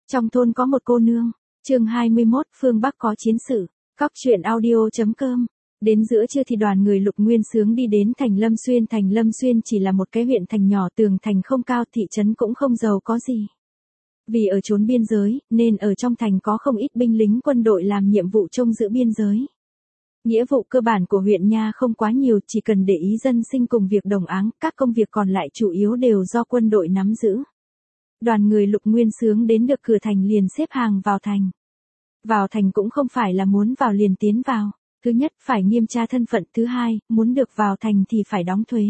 Trong thôn có một cô nương. Chương 21, phương Bắc có chiến sự. Cóc truyện audio.com. Đến giữa trưa thì đoàn người Lục Nguyên Xướng đi đến thành Lâm Xuyên. Thành Lâm Xuyên chỉ là một cái huyện thành nhỏ, tường thành không cao, thị trấn cũng không giàu có gì. Vì ở chốn biên giới, nên ở trong thành có không ít binh lính quân đội làm nhiệm vụ trông giữ biên giới. Nghĩa vụ cơ bản của huyện nha không quá nhiều, chỉ cần để ý dân sinh cùng việc đồng áng, các công việc còn lại chủ yếu đều do quân đội nắm giữ. Đoàn người Lục Nguyên Xướng đến được cửa thành liền xếp hàng vào thành. Vào thành cũng không phải là muốn vào liền tiến vào. Thứ nhất, phải nghiêm tra thân phận. Thứ hai, muốn được vào thành thì phải đóng thuế.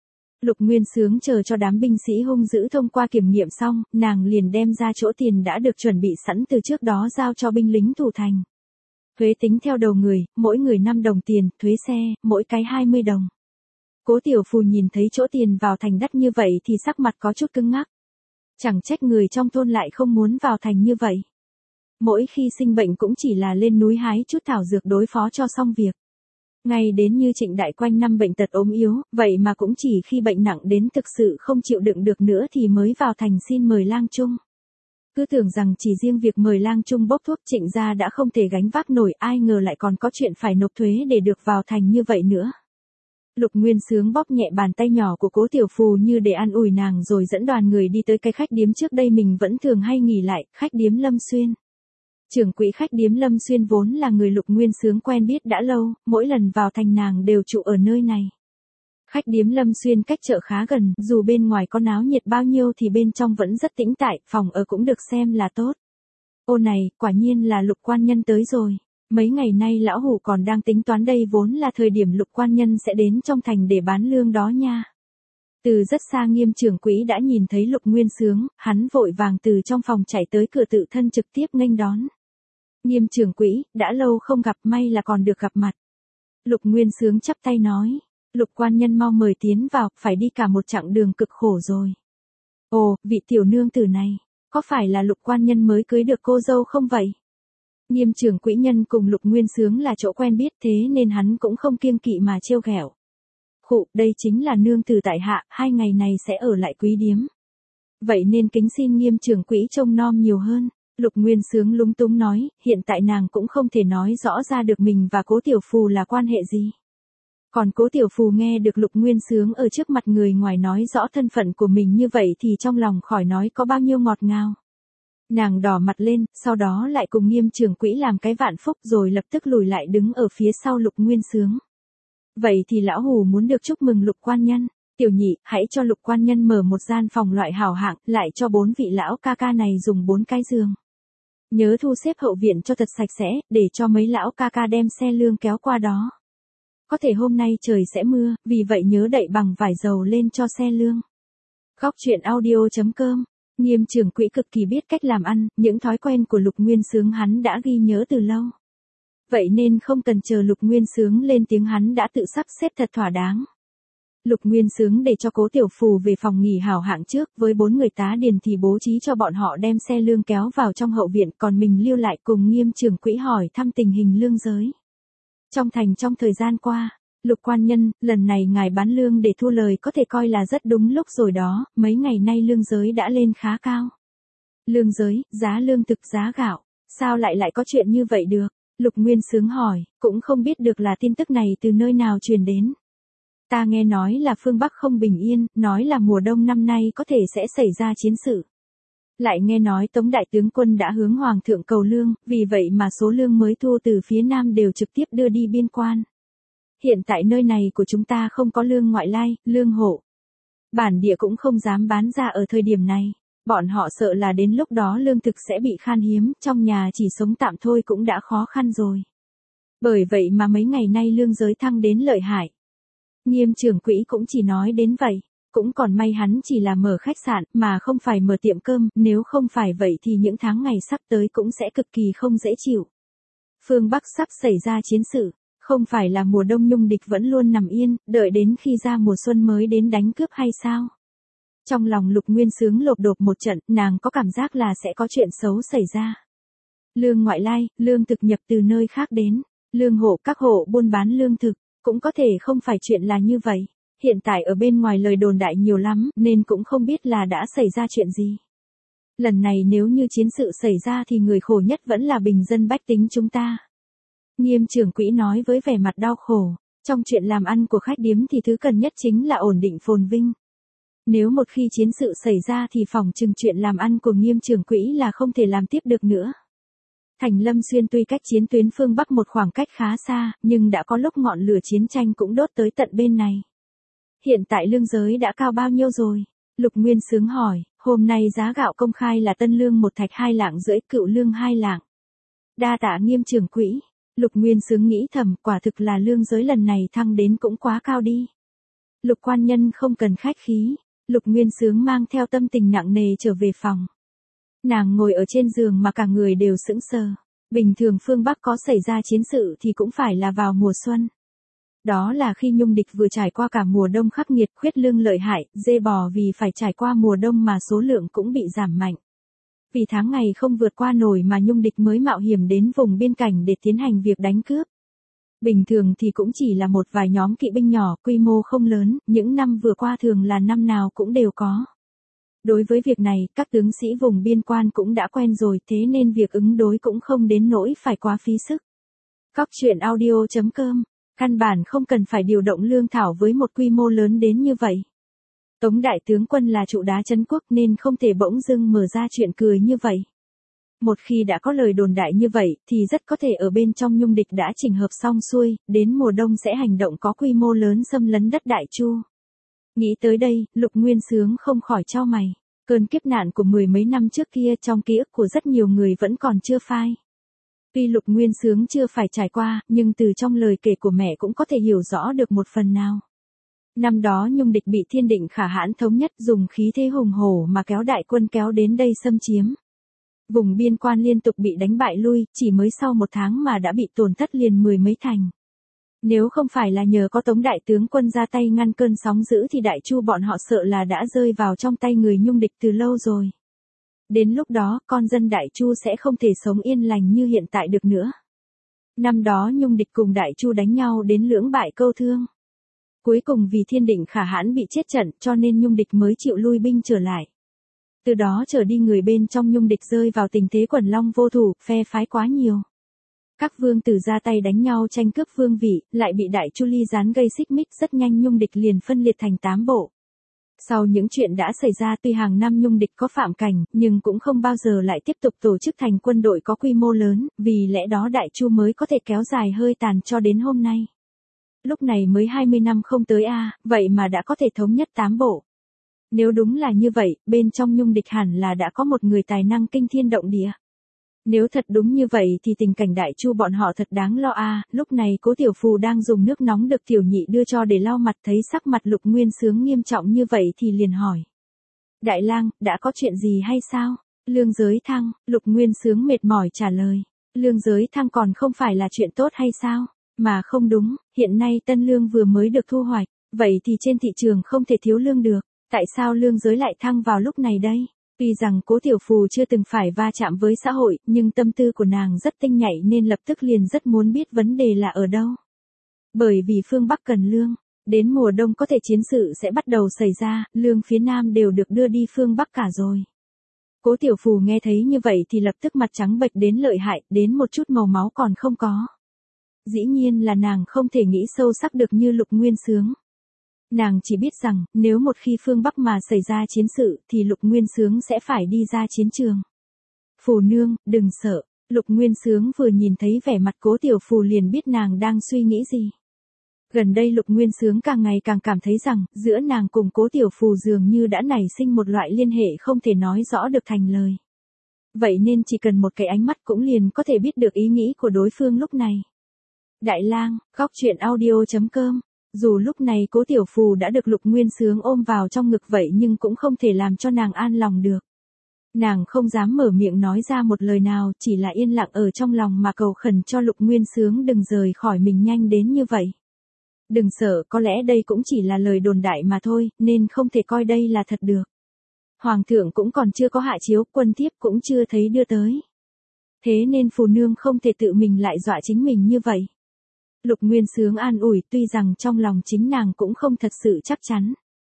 Lục Nguyên Xướng chờ cho đám binh sĩ hung dữ thông qua kiểm nghiệm xong, nàng liền đem ra chỗ tiền đã được chuẩn bị sẵn từ trước đó giao cho binh lính thủ thành. Thuế tính theo đầu người, mỗi người 5 đồng tiền, thuế xe, mỗi cái 20 đồng. Cố Tiểu Phù nhìn thấy chỗ tiền vào thành đắt như vậy thì sắc mặt có chút cứng ngắc. Chẳng trách người trong thôn lại không muốn vào thành như vậy. Mỗi khi sinh bệnh cũng chỉ là lên núi hái chút thảo dược đối phó cho xong việc. Ngay đến như Trịnh Đại quanh năm bệnh tật ốm yếu, vậy mà cũng chỉ khi bệnh nặng đến thực sự không chịu đựng được nữa thì mới vào thành xin mời lang trung. Cứ tưởng rằng chỉ riêng việc mời lang trung bốc thuốc Trịnh gia đã không thể gánh vác nổi, ai ngờ lại còn có chuyện phải nộp thuế để được vào thành như vậy nữa. Lục Nguyên Xướng bóp nhẹ bàn tay nhỏ của Cố Tiểu Phù như để an ủi nàng rồi dẫn đoàn người đi tới cái khách điếm trước đây mình vẫn thường hay nghỉ lại, khách điếm Lâm Xuyên. Trưởng quỹ khách điếm Lâm Xuyên vốn là người Lục Nguyên Xướng quen biết đã lâu, mỗi lần vào thành nàng đều trụ ở nơi này. Khách điếm Lâm Xuyên cách chợ khá gần, dù bên ngoài có náo nhiệt bao nhiêu thì bên trong vẫn rất tĩnh tại, phòng ở cũng được xem là tốt. Ô này, quả nhiên là Lục quan nhân tới rồi. Mấy ngày nay lão hủ còn đang tính toán đây vốn là thời điểm Lục quan nhân sẽ đến trong thành để bán lương đó nha. Từ rất xa Nghiêm trưởng quỹ đã nhìn thấy Lục Nguyên Xướng, hắn vội vàng từ trong phòng chạy tới cửa tự thân trực tiếp nghênh đón. Nghiêm trưởng quỹ, đã lâu không gặp, may là còn được gặp mặt. Lục Nguyên Xướng chắp tay nói, Lục quan nhân mau mời tiến vào, phải đi cả một chặng đường cực khổ rồi. Ồ, vị tiểu nương tử này, có phải là Lục quan nhân mới cưới được cô dâu không vậy? Nghiêm trưởng quỹ nhân cùng Lục Nguyên Xướng là chỗ quen biết thế nên hắn cũng không kiêng kỵ mà trêu ghẹo. Khụ, đây chính là nương tử tại hạ, 2 ngày này sẽ ở lại quý điếm. Vậy nên kính xin Nghiêm trưởng quỹ trông nom nhiều hơn. Lục Nguyên Xướng lúng túng nói, hiện tại nàng cũng không thể nói rõ ra được mình và Cố Tiểu Phù là quan hệ gì. Còn Cố Tiểu Phù nghe được Lục Nguyên Xướng ở trước mặt người ngoài nói rõ thân phận của mình như vậy thì trong lòng khỏi nói có bao nhiêu ngọt ngào. Nàng đỏ mặt lên, sau đó lại cùng Nghiêm trưởng quỹ làm cái vạn phúc rồi lập tức lùi lại đứng ở phía sau Lục Nguyên Xướng. Vậy thì lão hủ muốn được chúc mừng Lục quan nhân. Tiểu nhị, hãy cho Lục quan nhân mở một gian phòng loại hảo hạng, lại cho 4 vị lão ca ca này dùng 4 cái giường. Nhớ thu xếp hậu viện cho thật sạch sẽ, để cho mấy lão ca ca đem xe lương kéo qua đó. Có thể hôm nay trời sẽ mưa, vì vậy nhớ đậy bằng vải dầu lên cho xe lương. Cóc truyện audio.com. Nghiêm trưởng quỹ cực kỳ biết cách làm ăn, những thói quen của Lục Nguyên Xướng hắn đã ghi nhớ từ lâu. Vậy nên không cần chờ Lục Nguyên Xướng lên tiếng hắn đã tự sắp xếp thật thỏa đáng. Lục Nguyên Xướng để cho Cố Tiểu Phù về phòng nghỉ hảo hạng trước, với 4 người tá điền thì bố trí cho bọn họ đem xe lương kéo vào trong hậu viện, còn mình lưu lại cùng Nghiêm trưởng quỹ hỏi thăm tình hình lương giới. Trong thành trong thời gian qua, Lục quan nhân, lần này ngài bán lương để thu lời có thể coi là rất đúng lúc rồi đó, mấy ngày nay lương giới đã lên khá cao. Lương giới, giá lương thực, giá gạo, sao lại có chuyện như vậy được? Lục Nguyên Xướng hỏi, cũng không biết được là tin tức này từ nơi nào truyền đến. Ta nghe nói là phương Bắc không bình yên, nói là mùa đông năm nay có thể sẽ xảy ra chiến sự. Lại nghe nói Tống đại tướng quân đã hướng Hoàng thượng cầu lương, vì vậy mà số lương mới thu từ phía Nam đều trực tiếp đưa đi biên quan. Hiện tại nơi này của chúng ta không có lương ngoại lai, lương hộ. Bản địa cũng không dám bán ra ở thời điểm này. Bọn họ sợ là đến lúc đó lương thực sẽ bị khan hiếm, trong nhà chỉ sống tạm thôi cũng đã khó khăn rồi. Bởi vậy mà mấy ngày nay lương giới thăng đến lợi hại. Nghiêm trưởng quỹ cũng chỉ nói đến vậy, cũng còn may hắn chỉ là mở khách sạn mà không phải mở tiệm cơm, nếu không phải vậy thì những tháng ngày sắp tới cũng sẽ cực kỳ không dễ chịu. Phương Bắc sắp xảy ra chiến sự, không phải là mùa đông nhung địch vẫn luôn nằm yên, đợi đến khi ra mùa xuân mới đến đánh cướp hay sao? Trong lòng Lục Nguyên Xướng lộp độp một trận, nàng có cảm giác là sẽ có chuyện xấu xảy ra. Lương ngoại lai, lương thực nhập từ nơi khác đến, lương hộ các hộ buôn bán lương thực. Cũng có thể không phải chuyện là như vậy, hiện tại ở bên ngoài lời đồn đại nhiều lắm nên cũng không biết là đã xảy ra chuyện gì. Lần này nếu như chiến sự xảy ra thì người khổ nhất vẫn là bình dân bách tính chúng ta. Nghiêm trưởng quỹ nói với vẻ mặt đau khổ, trong chuyện làm ăn của khách điếm thì thứ cần nhất chính là ổn định phồn vinh. Nếu một khi chiến sự xảy ra thì phòng chừng chuyện làm ăn của Nghiêm trưởng quỹ là không thể làm tiếp được nữa. Thành Lâm Xuyên tuy cách chiến tuyến phương Bắc một khoảng cách khá xa, nhưng đã có lúc ngọn lửa chiến tranh cũng đốt tới tận bên này. Hiện tại lương giới đã cao bao nhiêu rồi? Lục Nguyên Xướng hỏi, hôm nay giá gạo công khai là tân lương 1 thạch 2 lạng rưỡi, cựu lương 2 lạng. Đa tạ Nghiêm trưởng quỹ. Lục Nguyên Xướng nghĩ thầm, quả thực là lương giới lần này thăng đến cũng quá cao đi. Lục quan nhân không cần khách khí. Lục Nguyên Xướng mang theo tâm tình nặng nề trở về phòng. Nàng ngồi ở trên giường mà cả người đều sững sờ. Bình thường phương Bắc có xảy ra chiến sự thì cũng phải là vào mùa xuân. Đó là khi Nhung địch vừa trải qua cả mùa đông khắc nghiệt, khuyết lương lợi hại, dê bò vì phải trải qua mùa đông mà số lượng cũng bị giảm mạnh. Vì tháng ngày không vượt qua nổi mà Nhung địch mới mạo hiểm đến vùng biên cảnh để tiến hành việc đánh cướp. Bình thường thì cũng chỉ là một vài nhóm kỵ binh nhỏ, quy mô không lớn, những năm vừa qua thường là năm nào cũng đều có. Đối với việc này, các tướng sĩ vùng biên quan cũng đã quen rồi, thế nên việc ứng đối cũng không đến nỗi phải quá phí sức. Cóc truyện audio.com, căn bản không cần phải điều động lương thảo với một quy mô lớn đến như vậy. Tống đại tướng quân là trụ đá trấn quốc nên không thể bỗng dưng mở ra chuyện cười như vậy. Một khi đã có lời đồn đại như vậy thì rất có thể ở bên trong Nhung địch đã chỉnh hợp xong xuôi, đến mùa đông sẽ hành động có quy mô lớn xâm lấn đất Đại Chu. Nghĩ tới đây, Lục Nguyên Xướng không khỏi chau mày. Cơn kiếp nạn của 10 mấy năm trước kia trong ký ức của rất nhiều người vẫn còn chưa phai. Tuy Lục Nguyên Xướng chưa phải trải qua, nhưng từ trong lời kể của mẹ cũng có thể hiểu rõ được một phần nào. Năm đó Nhung địch bị Thiên Định Khả Hãn thống nhất dùng khí thế hùng hổ mà kéo đại quân kéo đến đây xâm chiếm. Vùng biên quan liên tục bị đánh bại lui, chỉ mới sau 1 tháng mà đã bị tổn thất liền 10 mấy thành. Nếu không phải là nhờ có Tống đại tướng quân ra tay ngăn cơn sóng dữ thì Đại Chu bọn họ sợ là đã rơi vào trong tay người Nhung địch từ lâu rồi. Đến lúc đó, con dân Đại Chu sẽ không thể sống yên lành như hiện tại được nữa. Năm đó Nhung địch cùng Đại Chu đánh nhau đến lưỡng bại câu thương. Cuối cùng vì Thiên Định Khả Hãn bị chết trận cho nên Nhung địch mới chịu lui binh trở lại. Từ đó trở đi người bên trong Nhung địch rơi vào tình thế quần long vô thủ, phe phái quá nhiều. Các vương tử ra tay đánh nhau tranh cướp vương vị, lại bị Đại Chu ly gián gây xích mích, rất nhanh Nhung địch liền phân liệt thành 8 bộ. Sau những chuyện đã xảy ra tuy hàng năm Nhung địch có phạm cảnh, nhưng cũng không bao giờ lại tiếp tục tổ chức thành quân đội có quy mô lớn, vì lẽ đó Đại Chu mới có thể kéo dài hơi tàn cho đến hôm nay. Lúc này mới 20 năm không tới vậy mà đã có thể thống nhất 8 bộ. Nếu đúng là như vậy, bên trong Nhung địch hẳn là đã có một người tài năng kinh thiên động địa. Nếu thật đúng như vậy thì tình cảnh Đại Chu bọn họ thật đáng lo lúc này Cố Tiểu Phù đang dùng nước nóng được Tiểu Nhị đưa cho để lau mặt, thấy sắc mặt Lục Nguyên Xướng nghiêm trọng như vậy thì liền hỏi. Đại lang, đã có chuyện gì hay sao? Lương giới thăng, Lục Nguyên Xướng mệt mỏi trả lời. Lương giới thăng còn không phải là chuyện tốt hay sao? Mà không đúng, hiện nay tân lương vừa mới được thu hoạch, vậy thì trên thị trường không thể thiếu lương được. Tại sao lương giới lại thăng vào lúc này đây? Tuy rằng Cố Tiểu Phù chưa từng phải va chạm với xã hội, nhưng tâm tư của nàng rất tinh nhạy nên lập tức liền rất muốn biết vấn đề là ở đâu. Bởi vì phương Bắc cần lương, đến mùa đông có thể chiến sự sẽ bắt đầu xảy ra, lương phía Nam đều được đưa đi phương Bắc cả rồi. Cố Tiểu Phù nghe thấy như vậy thì lập tức mặt trắng bệch đến lợi hại, đến một chút màu máu còn không có. Dĩ nhiên là nàng không thể nghĩ sâu sắc được như Lục Nguyên Xướng. Nàng chỉ biết rằng, nếu một khi phương Bắc mà xảy ra chiến sự, thì Lục Nguyên Xướng sẽ phải đi ra chiến trường. Phù nương, đừng sợ. Lục Nguyên Xướng vừa nhìn thấy vẻ mặt Cố Tiểu Phù liền biết nàng đang suy nghĩ gì. Gần đây Lục Nguyên Xướng càng ngày càng cảm thấy rằng, giữa nàng cùng Cố Tiểu Phù dường như đã nảy sinh một loại liên hệ không thể nói rõ được thành lời. Vậy nên chỉ cần một cái ánh mắt cũng liền có thể biết được ý nghĩ của đối phương lúc này. Đại lang, Cóc truyện audio.com. Dù lúc này Cố Tiểu Phù đã được Lục Nguyên Xướng ôm vào trong ngực vậy nhưng cũng không thể làm cho nàng an lòng được. Nàng không dám mở miệng nói ra một lời nào, chỉ là yên lặng ở trong lòng mà cầu khẩn cho Lục Nguyên Xướng đừng rời khỏi mình nhanh đến như vậy. Đừng sợ, có lẽ đây cũng chỉ là lời đồn đại mà thôi, nên không thể coi đây là thật được. Hoàng thượng cũng còn chưa có hạ chiếu, quân thiếp cũng chưa thấy đưa tới. Thế nên phù nương không thể tự mình lại dọa chính mình như vậy. Lục Nguyên Xướng an ủi, tuy rằng trong lòng chính nàng cũng không thật sự chắc chắn.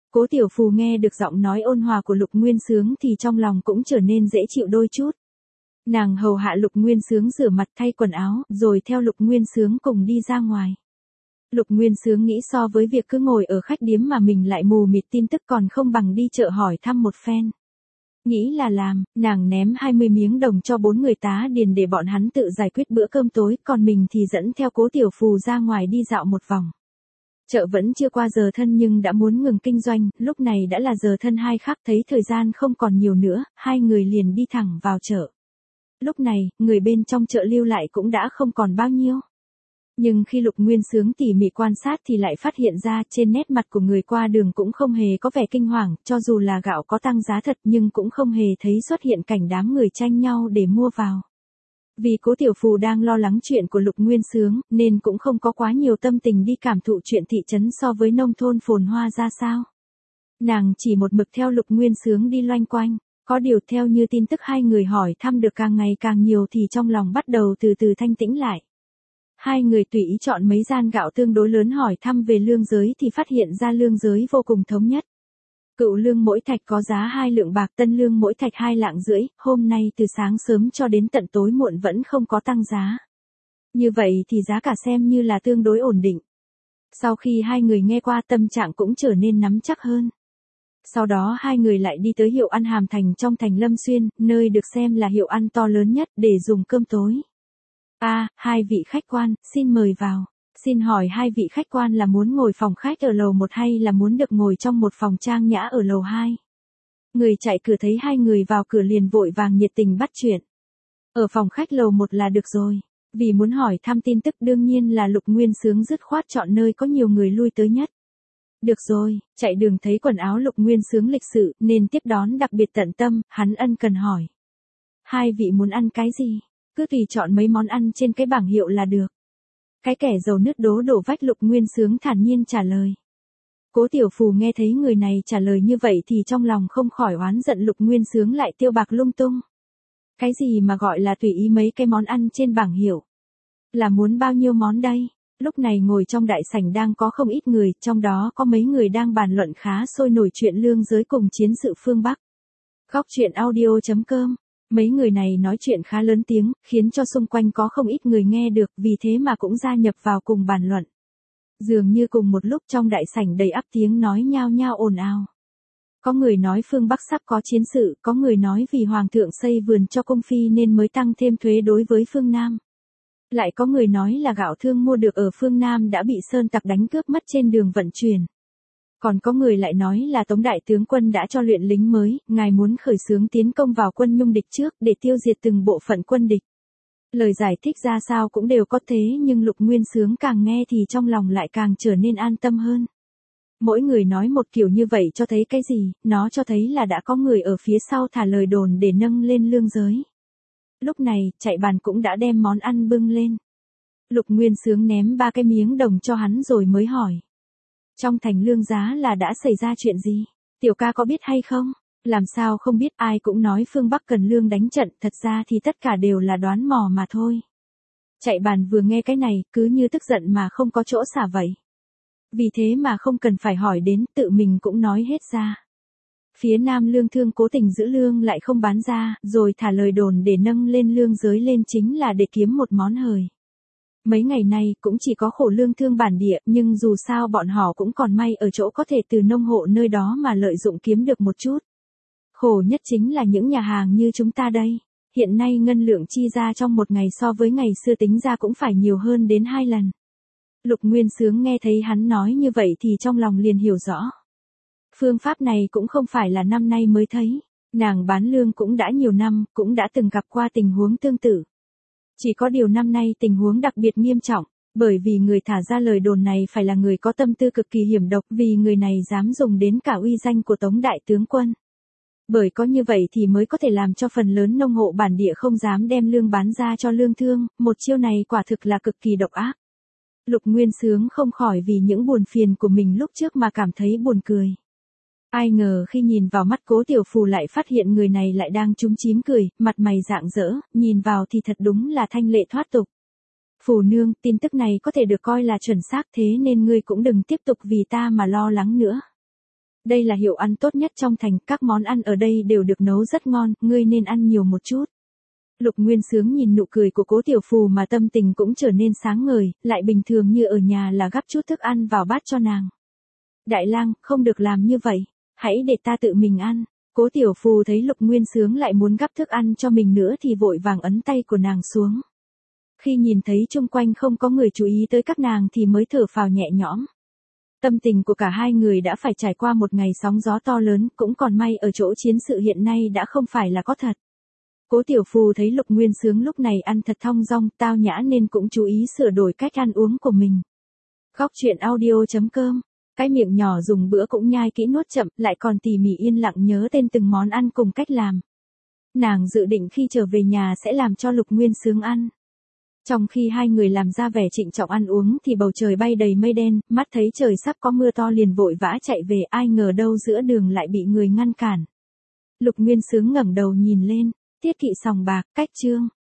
Cố Tiểu Phù nghe được giọng nói ôn hòa của Lục Nguyên Xướng thì trong lòng cũng trở nên dễ chịu đôi chút. Nàng hầu hạ Lục Nguyên Xướng rửa mặt thay quần áo, rồi theo Lục Nguyên Xướng cùng đi ra ngoài. Lục Nguyên Xướng nghĩ so với việc cứ ngồi ở khách điếm mà mình lại mù mịt tin tức còn không bằng đi chợ hỏi thăm một phen. Nghĩ là làm, nàng ném 20 miếng đồng cho 4 người tá điền để bọn hắn tự giải quyết bữa cơm tối, còn mình thì dẫn theo Cố Tiểu Phù ra ngoài đi dạo một vòng. Chợ vẫn chưa qua giờ thân nhưng đã muốn ngừng kinh doanh, lúc này đã là giờ thân hai khắc, thấy thời gian không còn nhiều nữa, hai người liền đi thẳng vào chợ. Lúc này, người bên trong chợ lưu lại cũng đã không còn bao nhiêu. Nhưng khi Lục Nguyên Xướng tỉ mỉ quan sát thì lại phát hiện ra trên nét mặt của người qua đường cũng không hề có vẻ kinh hoàng, cho dù là gạo có tăng giá thật nhưng cũng không hề thấy xuất hiện cảnh đám người tranh nhau để mua vào. Vì Cố Tiểu Phù đang lo lắng chuyện của Lục Nguyên Xướng, nên cũng không có quá nhiều tâm tình đi cảm thụ chuyện thị trấn so với nông thôn phồn hoa ra sao. Nàng chỉ một mực theo Lục Nguyên Xướng đi loanh quanh, có điều theo như tin tức hai người hỏi thăm được càng ngày càng nhiều thì trong lòng bắt đầu từ từ thanh tĩnh lại. Hai người tùy ý chọn mấy gian gạo tương đối lớn hỏi thăm về lương giới thì phát hiện ra lương giới vô cùng thống nhất. Cựu lương mỗi thạch có giá 2 lượng bạc, tân lương mỗi thạch 2 lạng rưỡi, hôm nay từ sáng sớm cho đến tận tối muộn vẫn không có tăng giá. Như vậy thì giá cả xem như là tương đối ổn định. Sau khi hai người nghe qua tâm trạng cũng trở nên nắm chắc hơn. Sau đó hai người lại đi tới hiệu ăn Hàm Thành trong thành Lâm Xuyên, nơi được xem là hiệu ăn to lớn nhất để dùng cơm tối. Hai vị khách quan, xin mời vào. Xin hỏi hai vị khách quan là muốn ngồi phòng khách ở lầu 1 hay là muốn được ngồi trong một phòng trang nhã ở lầu 2? Người chạy cửa thấy hai người vào cửa liền vội vàng nhiệt tình bắt chuyện. Ở phòng khách lầu 1 là được rồi. Vì muốn hỏi thăm tin tức đương nhiên là Lục Nguyên Xướng dứt khoát chọn nơi có nhiều người lui tới nhất. Được rồi, chạy đường thấy quần áo Lục Nguyên Xướng lịch sự nên tiếp đón đặc biệt tận tâm, hắn ân cần hỏi. Hai vị muốn ăn cái gì? Cứ tùy chọn mấy món ăn trên cái bảng hiệu là được. Cái kẻ dầu nước đổ vách Lục Nguyên Xướng thản nhiên trả lời. Cố Tiểu Phù nghe thấy người này trả lời như vậy thì trong lòng không khỏi oán giận Lục Nguyên Xướng lại tiêu bạc lung tung. Cái gì mà gọi là tùy ý mấy cái món ăn trên bảng hiệu? Là muốn bao nhiêu món đây? Lúc này ngồi trong đại sảnh đang có không ít người, trong đó có mấy người đang bàn luận khá sôi nổi chuyện lương giới cùng chiến sự phương Bắc. Góc truyện audio.com. Mấy người này nói chuyện khá lớn tiếng, khiến cho xung quanh có không ít người nghe được, vì thế mà cũng gia nhập vào cùng bàn luận. Dường như cùng một lúc trong đại sảnh đầy ắp tiếng nói nhao nhao ồn ào. Có người nói phương Bắc sắp có chiến sự, có người nói vì Hoàng thượng xây vườn cho cung phi nên mới tăng thêm thuế đối với phương Nam. Lại có người nói là gạo thương mua được ở phương Nam đã bị sơn tặc đánh cướp mất trên đường vận chuyển. Còn có người lại nói là Tống đại tướng quân đã cho luyện lính mới, ngài muốn khởi xướng tiến công vào quân Nhung địch trước để tiêu diệt từng bộ phận quân địch. Lời giải thích ra sao cũng đều có thế nhưng Lục Nguyên Xướng càng nghe thì trong lòng lại càng trở nên an tâm hơn. Mỗi người nói một kiểu như vậy cho thấy cái gì, nó cho thấy là đã có người ở phía sau thả lời đồn để nâng lên lương giới. Lúc này, chạy bàn cũng đã đem món ăn bưng lên. Lục Nguyên Xướng ném 3 cái miếng đồng cho hắn rồi mới hỏi. Trong thành lương giá là đã xảy ra chuyện gì? Tiểu ca có biết hay không? Làm sao không biết, ai cũng nói phương Bắc cần lương đánh trận, thật ra thì tất cả đều là đoán mò mà thôi. Chạy bàn vừa nghe cái này, cứ như tức giận mà không có chỗ xả vậy. Vì thế mà không cần phải hỏi đến, tự mình cũng nói hết ra. Phía Nam lương thương cố tình giữ lương lại không bán ra, rồi thả lời đồn để nâng lên lương giới lên chính là để kiếm một món hời. Mấy ngày nay cũng chỉ có khổ lương thương bản địa, nhưng dù sao bọn họ cũng còn may ở chỗ có thể từ nông hộ nơi đó mà lợi dụng kiếm được một chút. Khổ nhất chính là những nhà hàng như chúng ta đây. Hiện nay ngân lượng chi ra trong một ngày so với ngày xưa tính ra cũng phải nhiều hơn đến 2 lần. Lục Nguyên Xướng nghe thấy hắn nói như vậy thì trong lòng liền hiểu rõ. Phương pháp này cũng không phải là năm nay mới thấy. Nàng bán lương cũng đã nhiều năm, cũng đã từng gặp qua tình huống tương tự. Chỉ có điều năm nay tình huống đặc biệt nghiêm trọng, bởi vì người thả ra lời đồn này phải là người có tâm tư cực kỳ hiểm độc, vì người này dám dùng đến cả uy danh của Tống đại tướng quân. Bởi có như vậy thì mới có thể làm cho phần lớn nông hộ bản địa không dám đem lương bán ra cho lương thương, một chiêu này quả thực là cực kỳ độc ác. Lục Nguyên Xướng không khỏi vì những buồn phiền của mình lúc trước mà cảm thấy buồn cười. Ai ngờ khi nhìn vào mắt Cố Tiểu Phù lại phát hiện người này lại đang chúm chím cười, mặt mày rạng rỡ, nhìn vào thì thật đúng là thanh lệ thoát tục. Phù nương, tin tức này có thể được coi là chuẩn xác, thế nên ngươi cũng đừng tiếp tục vì ta mà lo lắng nữa. Đây là hiệu ăn tốt nhất trong thành, các món ăn ở đây đều được nấu rất ngon, ngươi nên ăn nhiều một chút. Lục Nguyên Xướng nhìn nụ cười của Cố Tiểu Phù mà tâm tình cũng trở nên sáng ngời, lại bình thường như ở nhà là gắp chút thức ăn vào bát cho nàng. Đại lang, không được làm như vậy, hãy để ta tự mình ăn. Cố Tiểu Phù thấy Lục Nguyên Xướng lại muốn gắp thức ăn cho mình nữa thì vội vàng ấn tay của nàng xuống. Khi nhìn thấy chung quanh không có người chú ý tới các nàng thì mới thở phào nhẹ nhõm. Tâm tình của cả hai người đã phải trải qua một ngày sóng gió to lớn, cũng còn may ở chỗ chiến sự hiện nay đã không phải là có thật. Cố Tiểu Phù thấy Lục Nguyên Xướng lúc này ăn thật thong dong, tao nhã nên cũng chú ý sửa đổi cách ăn uống của mình. Góc truyện audio.com. Cái miệng nhỏ dùng bữa cũng nhai kỹ nuốt chậm, lại còn tỉ mỉ yên lặng nhớ tên từng món ăn cùng cách làm. Nàng dự định khi trở về nhà sẽ làm cho Lục Nguyên Xướng ăn. Trong khi hai người làm ra vẻ trịnh trọng ăn uống thì bầu trời bay đầy mây đen, mắt thấy trời sắp có mưa to liền vội vã chạy về, ai ngờ đâu giữa đường lại bị người ngăn cản. Lục Nguyên Xướng ngẩng đầu nhìn lên, Tiết Kỵ sòng bạc, cách chương.